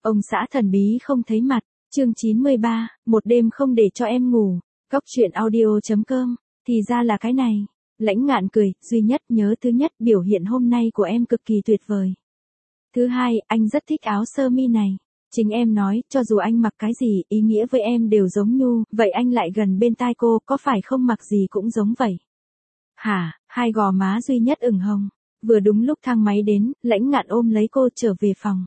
Ông xã thần bí không thấy mặt, chương 93, một đêm không để cho em ngủ, Cóc truyện audio.com, thì ra là cái này. Lãnh Ngạn cười, duy nhất nhớ thứ nhất biểu hiện hôm nay của em cực kỳ tuyệt vời. Thứ hai, anh rất thích áo sơ mi này. Chính em nói, cho dù anh mặc cái gì, ý nghĩa với em đều giống nhu, vậy anh lại gần bên tai cô, có phải không mặc gì cũng giống vậy? Hả, hai gò má duy nhất ửng hồng. Vừa đúng lúc thang máy đến, Lãnh Ngạn ôm lấy cô trở về phòng.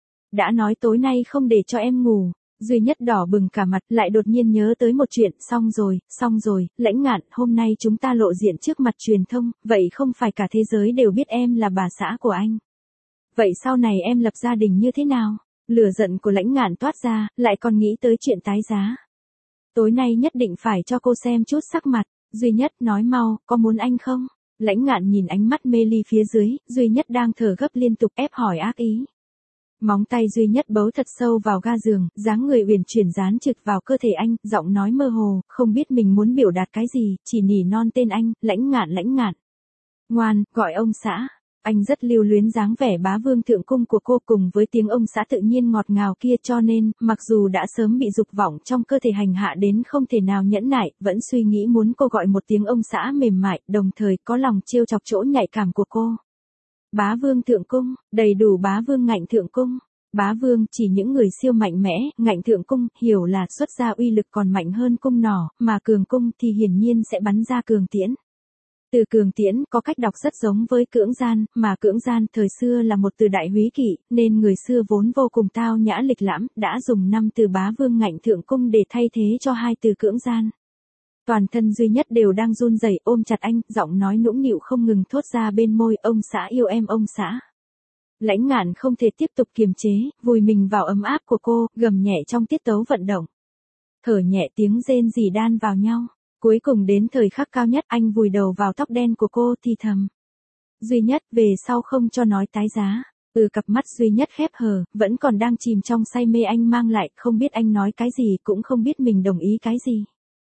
Đã nói tối nay không để cho em ngủ. Duy nhất đỏ bừng cả mặt, lại đột nhiên nhớ tới một chuyện, xong rồi, Lãnh Ngạn, hôm nay chúng ta lộ diện trước mặt truyền thông, vậy không phải cả thế giới đều biết em là bà xã của anh. Vậy sau này em lập gia đình như thế nào? Lửa giận của Lãnh Ngạn toát ra, lại còn nghĩ tới chuyện tái giá. Tối nay nhất định phải cho cô xem chút sắc mặt, Duy Nhất nói mau, có muốn anh không? Lãnh Ngạn nhìn ánh mắt mê ly phía dưới, Duy Nhất đang thở gấp liên tục ép hỏi ác ý. Móng tay Duy Nhất bấu thật sâu vào ga giường, dáng người uyển chuyển dán trực vào cơ thể anh, giọng nói mơ hồ, không biết mình muốn biểu đạt cái gì, chỉ nỉ non tên anh, Lãnh Ngạn. Ngoan, gọi ông xã. Anh rất lưu luyến dáng vẻ bá vương thượng cung của cô cùng với tiếng ông xã tự nhiên ngọt ngào kia, cho nên, mặc dù đã sớm bị dục vọng trong cơ thể hành hạ đến không thể nào nhẫn nại, vẫn suy nghĩ muốn cô gọi một tiếng ông xã mềm mại, đồng thời có lòng trêu chọc chỗ nhạy cảm của cô. Bá vương thượng cung, đầy đủ bá vương ngạnh thượng cung. Bá vương chỉ những người siêu mạnh mẽ, ngạnh thượng cung, hiểu là xuất ra uy lực còn mạnh hơn cung nỏ, mà cường cung thì hiển nhiên sẽ bắn ra cường tiễn. Từ cường tiễn có cách đọc rất giống với cưỡng gian, mà cưỡng gian thời xưa là một từ đại húy kỵ, nên người xưa vốn vô cùng tao nhã lịch lãm, đã dùng 5 từ bá vương ngạnh thượng cung để thay thế cho 2 từ cưỡng gian. Toàn thân Duy Nhất đều đang run rẩy ôm chặt anh, giọng nói nũng nịu không ngừng thốt ra bên môi, ông xã yêu em ông xã. Lãnh Ngạn không thể tiếp tục kiềm chế, vùi mình vào ấm áp của cô, gầm nhẹ trong tiết tấu vận động. Thở nhẹ tiếng rên rỉ đan vào nhau. Cuối cùng đến thời khắc cao nhất, anh vùi đầu vào tóc đen của cô thì thầm. Duy Nhất, về sau không cho nói tái giá. Cặp mắt Duy Nhất khép hờ, vẫn còn đang chìm trong say mê anh mang lại, không biết anh nói cái gì, cũng không biết mình đồng ý cái gì.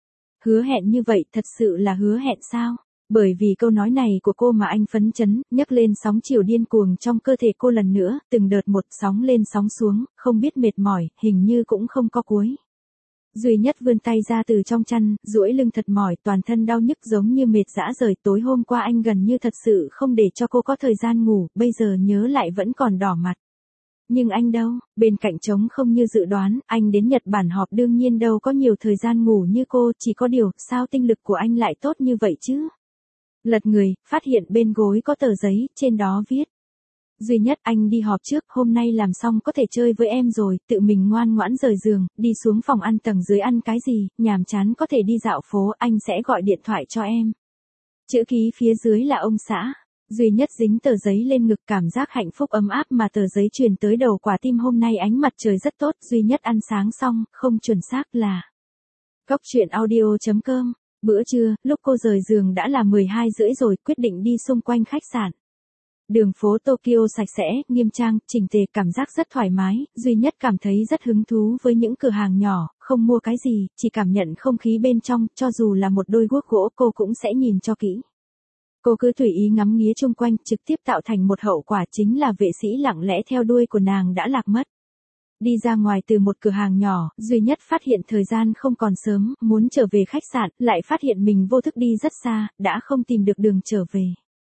Hứa hẹn như vậy thật sự là hứa hẹn sao? Bởi vì câu nói này của cô mà anh phấn chấn, nhấc lên sóng chiều điên cuồng trong cơ thể cô lần nữa, từng đợt một sóng lên sóng xuống, không biết mệt mỏi, hình như cũng không có cuối. Duy Nhất vươn tay ra từ trong chăn, duỗi lưng thật mỏi, toàn thân đau nhức giống như mệt rã rời. Tối hôm qua anh gần như thật sự không để cho cô có thời gian ngủ, bây giờ nhớ lại vẫn còn đỏ mặt. Nhưng anh đâu, bên cạnh trống không như dự đoán, anh đến Nhật Bản họp đương nhiên đâu có nhiều thời gian ngủ như cô, chỉ có điều, sao tinh lực của anh lại tốt như vậy chứ? Lật người, phát hiện bên gối có tờ giấy, trên đó viết. Duy Nhất, anh đi họp trước, hôm nay làm xong có thể chơi với em rồi, tự mình ngoan ngoãn rời giường, đi xuống phòng ăn tầng dưới ăn cái gì, nhàm chán có thể đi dạo phố, anh sẽ gọi điện thoại cho em. Chữ ký phía dưới là ông xã. Duy Nhất dính tờ giấy lên ngực, cảm giác hạnh phúc ấm áp mà tờ giấy truyền tới đầu quả tim. Hôm nay ánh mặt trời rất tốt, Duy Nhất ăn sáng xong, không chuẩn xác là Cóc truyện audio.com. Bữa trưa, lúc cô rời giường đã là 12 rưỡi rồi, quyết định đi xung quanh khách sạn. Đường phố Tokyo sạch sẽ, nghiêm trang, chỉnh tề, cảm giác rất thoải mái, Duy Nhất cảm thấy rất hứng thú với những cửa hàng nhỏ, không mua cái gì, chỉ cảm nhận không khí bên trong, cho dù là một đôi guốc gỗ cô cũng sẽ nhìn cho kỹ. Cô cứ tùy ý ngắm nghía chung quanh, trực tiếp tạo thành một hậu quả chính là vệ sĩ lặng lẽ theo đuôi của nàng đã lạc mất. Đi ra ngoài từ một cửa hàng nhỏ, Duy Nhất phát hiện thời gian không còn sớm, muốn trở về khách sạn, lại phát hiện mình vô thức đi rất xa, đã không tìm được đường trở về.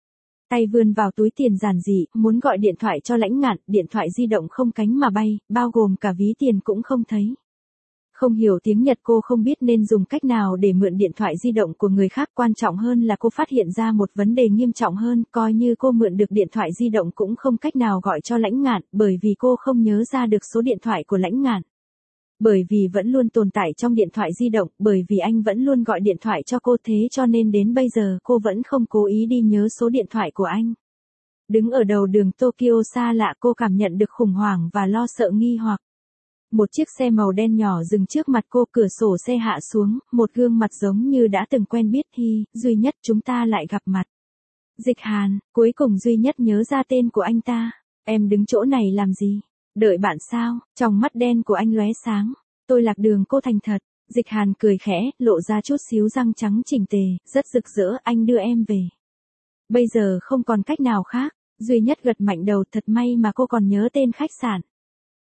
Tay vươn vào túi tiền giản dị, muốn gọi điện thoại cho Lãnh Ngạn, điện thoại di động không cánh mà bay, bao gồm cả ví tiền cũng không thấy. Không hiểu tiếng Nhật cô không biết nên dùng cách nào để mượn điện thoại di động của người khác, quan trọng hơn là cô phát hiện ra một vấn đề nghiêm trọng hơn, coi như cô mượn được điện thoại di động cũng không cách nào gọi cho Lãnh Ngạn, bởi vì cô không nhớ ra được số điện thoại của Lãnh Ngạn. Bởi vì vẫn luôn tồn tại trong điện thoại di động, bởi vì anh vẫn luôn gọi điện thoại cho cô, thế cho nên đến bây giờ cô vẫn không cố ý đi nhớ số điện thoại của anh. Đứng ở đầu đường Tokyo xa lạ, cô cảm nhận được khủng hoảng và lo sợ nghi hoặc. Một chiếc xe màu đen nhỏ dừng trước mặt cô, cửa sổ xe hạ xuống, một gương mặt giống như đã từng quen biết. Duy Nhất, chúng ta lại gặp mặt. Dịch Hàn, cuối cùng Duy Nhất nhớ ra tên của anh ta. Em đứng chỗ này làm gì? Đợi bạn sao? Trong mắt đen của anh lóe sáng. Tôi lạc đường, cô thành thật. Dịch Hàn cười khẽ, lộ ra chút xíu răng trắng chỉnh tề, rất rực rỡ, anh đưa em về. Bây giờ không còn cách nào khác. Duy Nhất gật mạnh đầu, thật may mà cô còn nhớ tên khách sạn.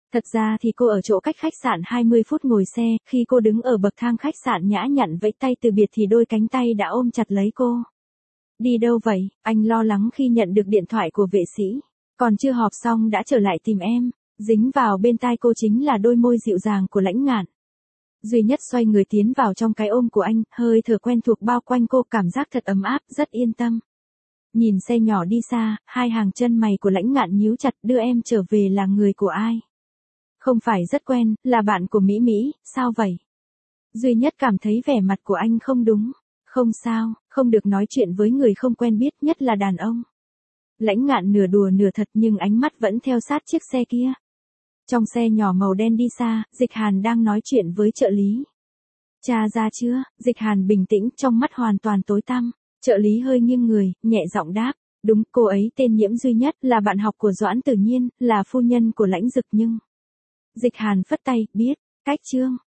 Thật ra thì cô ở chỗ cách khách sạn 20 phút ngồi xe, khi cô đứng ở bậc thang khách sạn nhã nhặn vẫy tay từ biệt thì đôi cánh tay đã ôm chặt lấy cô. Đi đâu vậy? Anh lo lắng khi nhận được điện thoại của vệ sĩ. Còn chưa họp xong đã trở lại tìm em. Dính vào bên tai cô chính là đôi môi dịu dàng của Lãnh Ngạn. Duy Nhất xoay người tiến vào trong cái ôm của anh, hơi thở quen thuộc bao quanh cô, cảm giác thật ấm áp, rất yên tâm. Nhìn xe nhỏ đi xa, hai hàng chân mày của Lãnh Ngạn nhíu chặt, đưa em trở về là người của ai? Không phải rất quen, là bạn của Mỹ Mỹ, sao vậy? Duy Nhất cảm thấy vẻ mặt của anh không đúng. Không sao, không được nói chuyện với người không quen biết, nhất là đàn ông. Lãnh Ngạn nửa đùa nửa thật nhưng ánh mắt vẫn theo sát chiếc xe kia. Trong xe nhỏ màu đen đi xa, Dịch Hàn đang nói chuyện với trợ lý. Cha ra chưa? Dịch Hàn bình tĩnh, trong mắt hoàn toàn tối tăm. Trợ lý hơi nghiêng người, nhẹ giọng đáp. Đúng, cô ấy tên Nhiễm Duy Nhất, là bạn học của Doãn Tử Nhiên, là phu nhân của Lãnh Dực nhưng... Dịch Hàn phất tay, biết, cách Trương.